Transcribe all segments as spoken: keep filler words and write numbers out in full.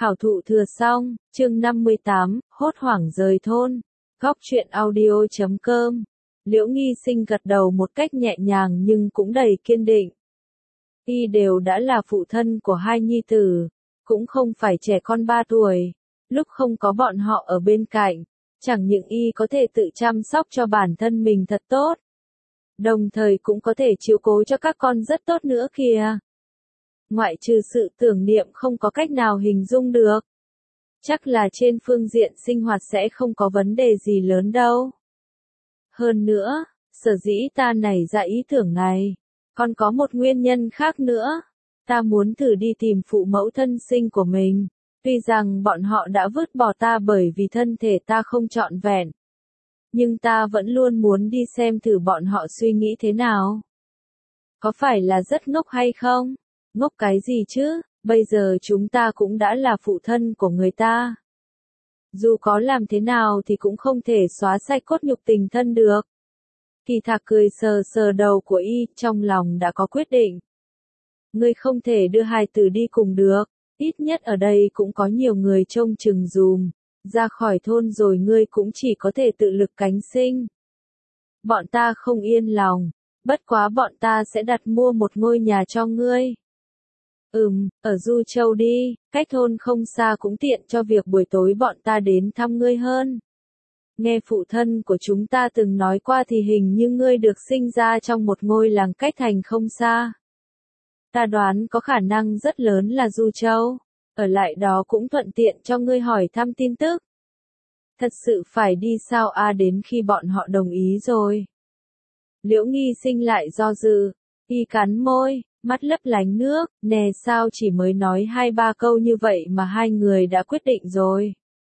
Khảo thụ thừa xong, chương năm mươi tám, hốt hoảng rời thôn. Góc truyện audio chấm com. Liễu Nghi Sinh gật đầu một cách nhẹ nhàng nhưng cũng đầy kiên định. Y đều đã là phụ thân của hai nhi tử, cũng không phải trẻ con ba tuổi. Lúc không có bọn họ ở bên cạnh, chẳng những Y có thể tự chăm sóc cho bản thân mình thật tốt, đồng thời cũng có thể chiếu cố cho các con rất tốt nữa kìa. Ngoại trừ sự tưởng niệm không có cách nào hình dung được. Chắc là trên phương diện sinh hoạt sẽ không có vấn đề gì lớn đâu. Hơn nữa, sở dĩ ta nảy ra ý tưởng này, còn có một nguyên nhân khác nữa. Ta muốn thử đi tìm phụ mẫu thân sinh của mình. Tuy rằng bọn họ đã vứt bỏ ta bởi vì thân thể ta không trọn vẹn, nhưng ta vẫn luôn muốn đi xem thử bọn họ suy nghĩ thế nào. Có phải là rất ngốc hay không? Ngốc cái gì chứ, bây giờ chúng ta cũng đã là phụ thân của người ta. Dù có làm thế nào thì cũng không thể xóa sạch cốt nhục tình thân được. Kỳ Thạc cười sờ sờ đầu của Y, trong lòng đã có quyết định. Ngươi không thể đưa hài tử đi cùng được, ít nhất ở đây cũng có nhiều người trông chừng dùm. Ra khỏi thôn rồi ngươi cũng chỉ có thể tự lực cánh sinh. Bọn ta không yên lòng, bất quá bọn ta sẽ đặt mua một ngôi nhà cho ngươi. Ừm, ở Du Châu đi, cách thôn không xa cũng tiện cho việc buổi tối bọn ta đến thăm ngươi hơn. Nghe phụ thân của chúng ta từng nói qua thì hình như ngươi được sinh ra trong một ngôi làng cách thành không xa. Ta đoán có khả năng rất lớn là Du Châu, ở lại đó cũng thuận tiện cho ngươi hỏi thăm tin tức. Thật sự phải đi sao a đến khi bọn họ đồng ý rồi. Liễu Nghi Sinh lại do dự, Y cắn môi, mắt lấp lánh nước, nè sao chỉ mới nói hai ba câu như vậy mà hai người đã quyết định rồi.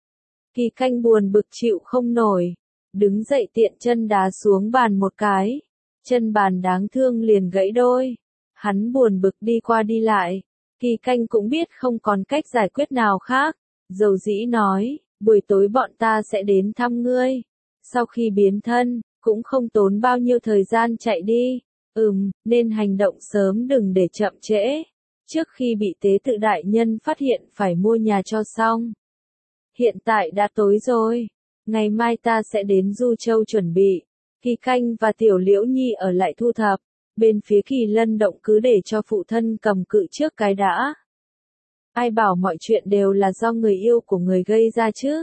Kỳ Canh buồn bực chịu không nổi, đứng dậy tiện chân đá xuống bàn một cái, chân bàn đáng thương liền gãy đôi. Hắn buồn bực đi qua đi lại, Kỳ Canh cũng biết không còn cách giải quyết nào khác, dầu dĩ nói, buổi tối bọn ta sẽ đến thăm ngươi. Sau khi biến thân, cũng không tốn bao nhiêu thời gian chạy đi. Ừm, nên hành động sớm đừng để chậm trễ. Trước khi bị tế tự đại nhân phát hiện phải mua nhà cho xong. Hiện tại đã tối rồi. Ngày mai ta sẽ đến Du Châu chuẩn bị. Kỳ Canh và Tiểu Liễu Nhi ở lại thu thập. Bên phía Kỳ Lân Động cứ để cho phụ thân cầm cự trước cái đã. Ai bảo mọi chuyện đều là do người yêu của người gây ra chứ.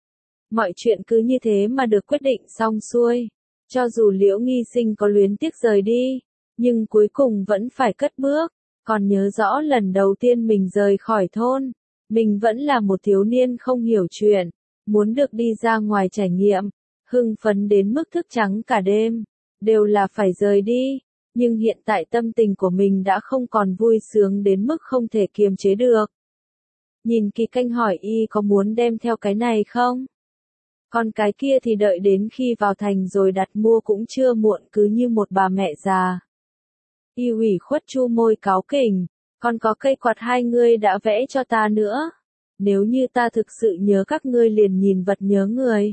Mọi chuyện cứ như thế mà được quyết định xong xuôi. Cho dù Liễu Nghi Sinh có luyến tiếc rời đi, nhưng cuối cùng vẫn phải cất bước. Còn nhớ rõ lần đầu tiên mình rời khỏi thôn, mình vẫn là một thiếu niên không hiểu chuyện, muốn được đi ra ngoài trải nghiệm, hưng phấn đến mức thức trắng cả đêm, đều là phải rời đi. Nhưng hiện tại tâm tình của mình đã không còn vui sướng đến mức không thể kiềm chế được. Nhìn Kỳ Canh hỏi Y có muốn đem theo cái này không? Còn cái kia thì đợi đến khi vào thành rồi đặt mua cũng chưa muộn, cứ như một bà mẹ già. Y ủy khuất chu môi cáu kỉnh, còn có cây quạt hai ngươi đã vẽ cho ta nữa. Nếu như ta thực sự nhớ các ngươi liền nhìn vật nhớ người.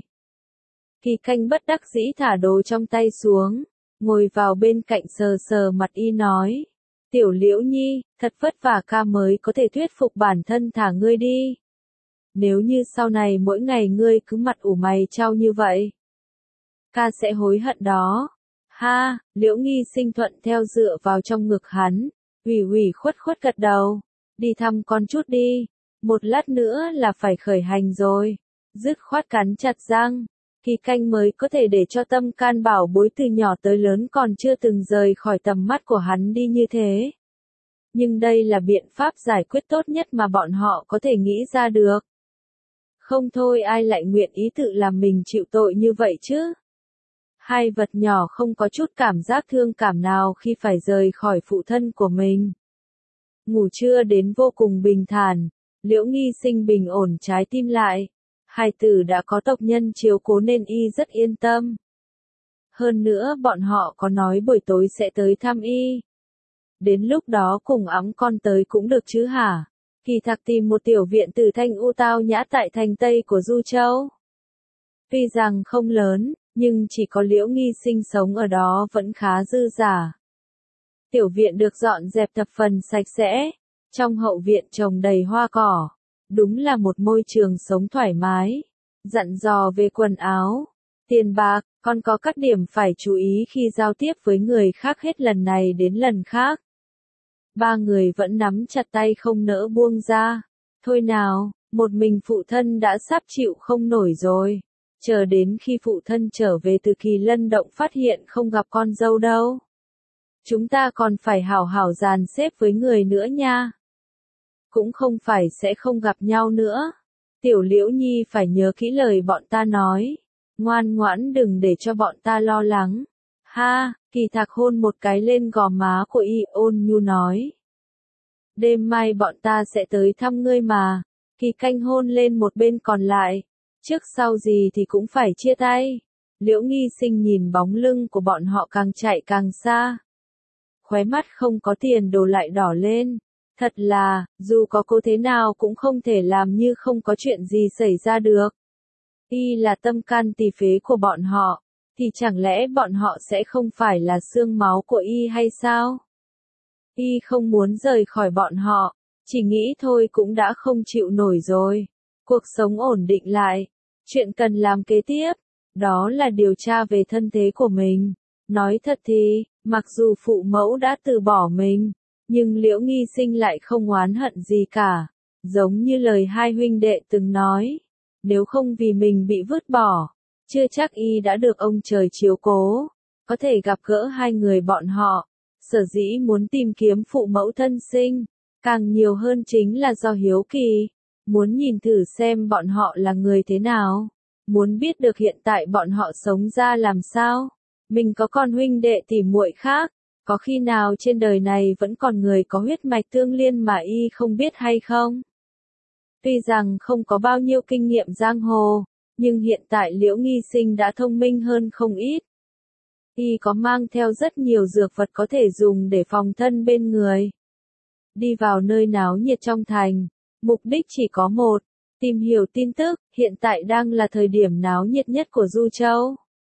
Kỳ Canh bất đắc dĩ thả đồ trong tay xuống, ngồi vào bên cạnh sờ sờ mặt Y nói. Tiểu Liễu Nhi, thật vất vả ca mới có thể thuyết phục bản thân thả ngươi đi. Nếu như sau này mỗi ngày ngươi cứ mặt ủ mày chau như vậy, ca sẽ hối hận đó. Ha, Liễu Nghi Sinh thuận theo dựa vào trong ngực hắn, ủy ủy khuất khuất gật đầu. Đi thăm con chút đi, một lát nữa là phải khởi hành rồi. Dứt khoát cắn chặt răng, Kỳ Canh mới có thể để cho tâm can bảo bối từ nhỏ tới lớn còn chưa từng rời khỏi tầm mắt của hắn đi như thế. Nhưng đây là biện pháp giải quyết tốt nhất mà bọn họ có thể nghĩ ra được. Không thôi ai lại nguyện ý tự làm mình chịu tội như vậy chứ. Hai vật nhỏ không có chút cảm giác thương cảm nào khi phải rời khỏi phụ thân của mình. Ngủ trưa đến vô cùng bình thản, Liễu Nghi Sinh bình ổn trái tim lại. Hai tử đã có tộc nhân chiếu cố nên Y rất yên tâm. Hơn nữa bọn họ có nói buổi tối sẽ tới thăm Y. Đến lúc đó cùng ẵm con tới cũng được chứ hả? Kỳ Thạc tìm một tiểu viện từ thanh u tao nhã tại thành Tây của Du Châu. Tuy rằng không lớn, nhưng chỉ có Liễu Nghi Sinh sống ở đó vẫn khá dư dả. Tiểu viện được dọn dẹp thập phần sạch sẽ, trong hậu viện trồng đầy hoa cỏ, Đúng là một môi trường sống thoải mái. Dặn dò về quần áo, tiền bạc, còn có các điểm phải chú ý khi giao tiếp với người khác hết lần này đến lần khác. Ba người vẫn nắm chặt tay không nỡ buông ra. Thôi nào, một mình phụ thân đã sắp chịu không nổi rồi. Chờ đến khi phụ thân trở về từ Kỳ Lân Động phát hiện không gặp con dâu đâu. Chúng ta còn phải hảo hảo dàn xếp với người nữa nha. Cũng không phải sẽ không gặp nhau nữa. Tiểu Liễu Nhi phải nhớ kỹ lời bọn ta nói. Ngoan ngoãn đừng để cho bọn ta lo lắng. Ha, Kỳ Thạc hôn một cái lên gò má của y, ôn nhu nói. Đêm mai bọn ta sẽ tới thăm ngươi mà. Kỳ Canh hôn lên một bên còn lại. Trước sau gì thì cũng phải chia tay. Liễu Nghi Sinh nhìn bóng lưng của bọn họ càng chạy càng xa. Khóe mắt không có tiền đồ lại đỏ lên. Thật là, dù có cố thế nào cũng không thể làm như không có chuyện gì xảy ra được. Y là tâm can tỳ phế của bọn họ, thì chẳng lẽ bọn họ sẽ không phải là xương máu của Y hay sao? Y không muốn rời khỏi bọn họ, chỉ nghĩ thôi cũng đã không chịu nổi rồi. Cuộc sống ổn định lại, chuyện cần làm kế tiếp, đó là điều tra về thân thế của mình. Nói thật thì, mặc dù phụ mẫu đã từ bỏ mình, nhưng Liễu Nghi Sinh lại không oán hận gì cả, giống như lời hai huynh đệ từng nói. Nếu không vì mình bị vứt bỏ, chưa chắc Y đã được ông trời chiếu cố, có thể gặp gỡ hai người bọn họ. Sở dĩ muốn tìm kiếm phụ mẫu thân sinh, càng nhiều hơn chính là do hiếu kỳ, muốn nhìn thử xem bọn họ là người thế nào, muốn biết được hiện tại bọn họ sống ra làm sao. Mình có con huynh đệ tỉ muội khác, có khi nào trên đời này vẫn còn người có huyết mạch tương liên mà Y không biết hay không? Tuy rằng không có bao nhiêu kinh nghiệm giang hồ, nhưng hiện tại Liễu Nghi Sinh đã thông minh hơn không ít. Y có mang theo rất nhiều dược vật có thể dùng để phòng thân bên người. Đi vào nơi náo nhiệt trong thành, mục đích chỉ có một, tìm hiểu tin tức, hiện tại đang là thời điểm náo nhiệt nhất của Du Châu.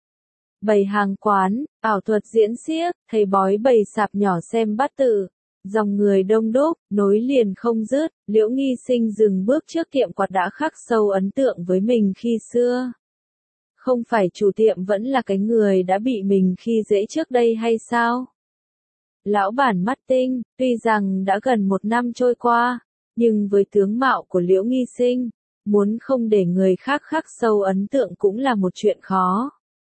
Bày hàng quán, ảo thuật diễn xiếc, thầy bói bày sạp nhỏ xem bát tự. Dòng người đông đúc, nối liền không dứt, Liễu Nghi Sinh dừng bước trước tiệm quạt đã khắc sâu ấn tượng với mình khi xưa. Không phải chủ tiệm vẫn là cái người đã bị mình khi dễ trước đây hay sao? Lão bản mắt tinh, tuy rằng đã gần một năm trôi qua, nhưng với tướng mạo của Liễu Nghi Sinh, muốn không để người khác khắc sâu ấn tượng cũng là một chuyện khó.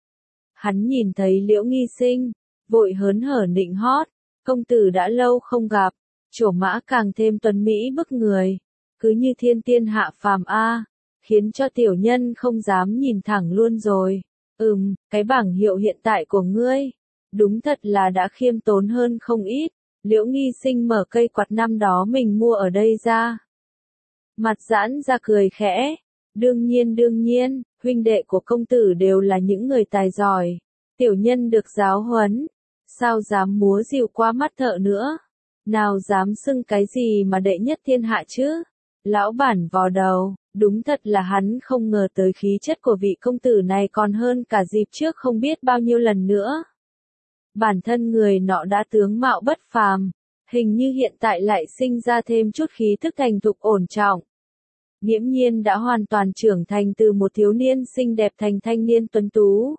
Hắn nhìn thấy Liễu Nghi Sinh, vội hớn hở nịnh hót, công tử đã lâu không gặp, trổ mã càng thêm tuấn mỹ bức người, cứ như thiên tiên hạ phàm a, khiến cho tiểu nhân không dám nhìn thẳng luôn rồi. Ừm, cái bảng hiệu hiện tại của ngươi, đúng thật là đã khiêm tốn hơn không ít. Liễu Nghi Sinh mở cây quạt năm đó mình mua ở đây ra. Mặt giãn ra cười khẽ, đương nhiên đương nhiên, huynh đệ của công tử đều là những người tài giỏi, tiểu nhân được giáo huấn, sao dám múa rìu qua mắt thợ nữa, nào dám xưng cái gì mà đệ nhất thiên hạ chứ. Lão bản vò đầu, đúng thật là hắn không ngờ tới khí chất của vị công tử này còn hơn cả dịp trước không biết bao nhiêu lần nữa. Bản thân người nọ đã tướng mạo bất phàm, hình như hiện tại lại sinh ra thêm chút khí thức thành thục ổn trọng. Nghiễm nhiên đã hoàn toàn trưởng thành từ một thiếu niên xinh đẹp thành thanh niên tuấn tú.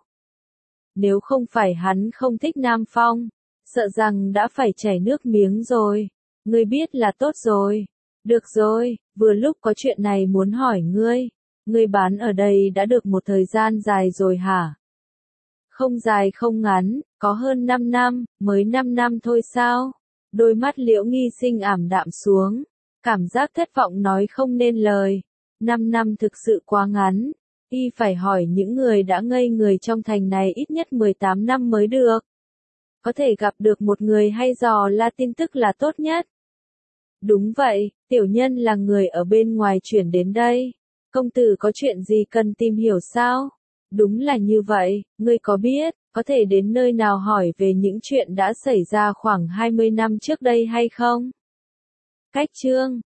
Nếu không phải hắn không thích Nam Phong, sợ rằng đã phải chảy nước miếng rồi. Ngươi biết là tốt rồi. Được rồi, vừa lúc có chuyện này muốn hỏi ngươi. Ngươi bán ở đây đã được một thời gian dài rồi hả? Không dài không ngắn, có hơn năm năm, mới năm năm thôi sao? Đôi mắt Liễu Nghi Sinh ảm đạm xuống, cảm giác thất vọng nói không nên lời. năm năm thực sự quá ngắn, y phải hỏi những người đã ngây người trong thành này ít nhất mười tám năm mới được. Có thể gặp được một người hay dò la tin tức là tốt nhất. Đúng vậy, tiểu nhân là người ở bên ngoài chuyển đến đây. Công tử có chuyện gì cần tìm hiểu sao? Đúng là như vậy, ngươi có biết, có thể đến nơi nào hỏi về những chuyện đã xảy ra khoảng hai mươi năm trước đây hay không? Cách chương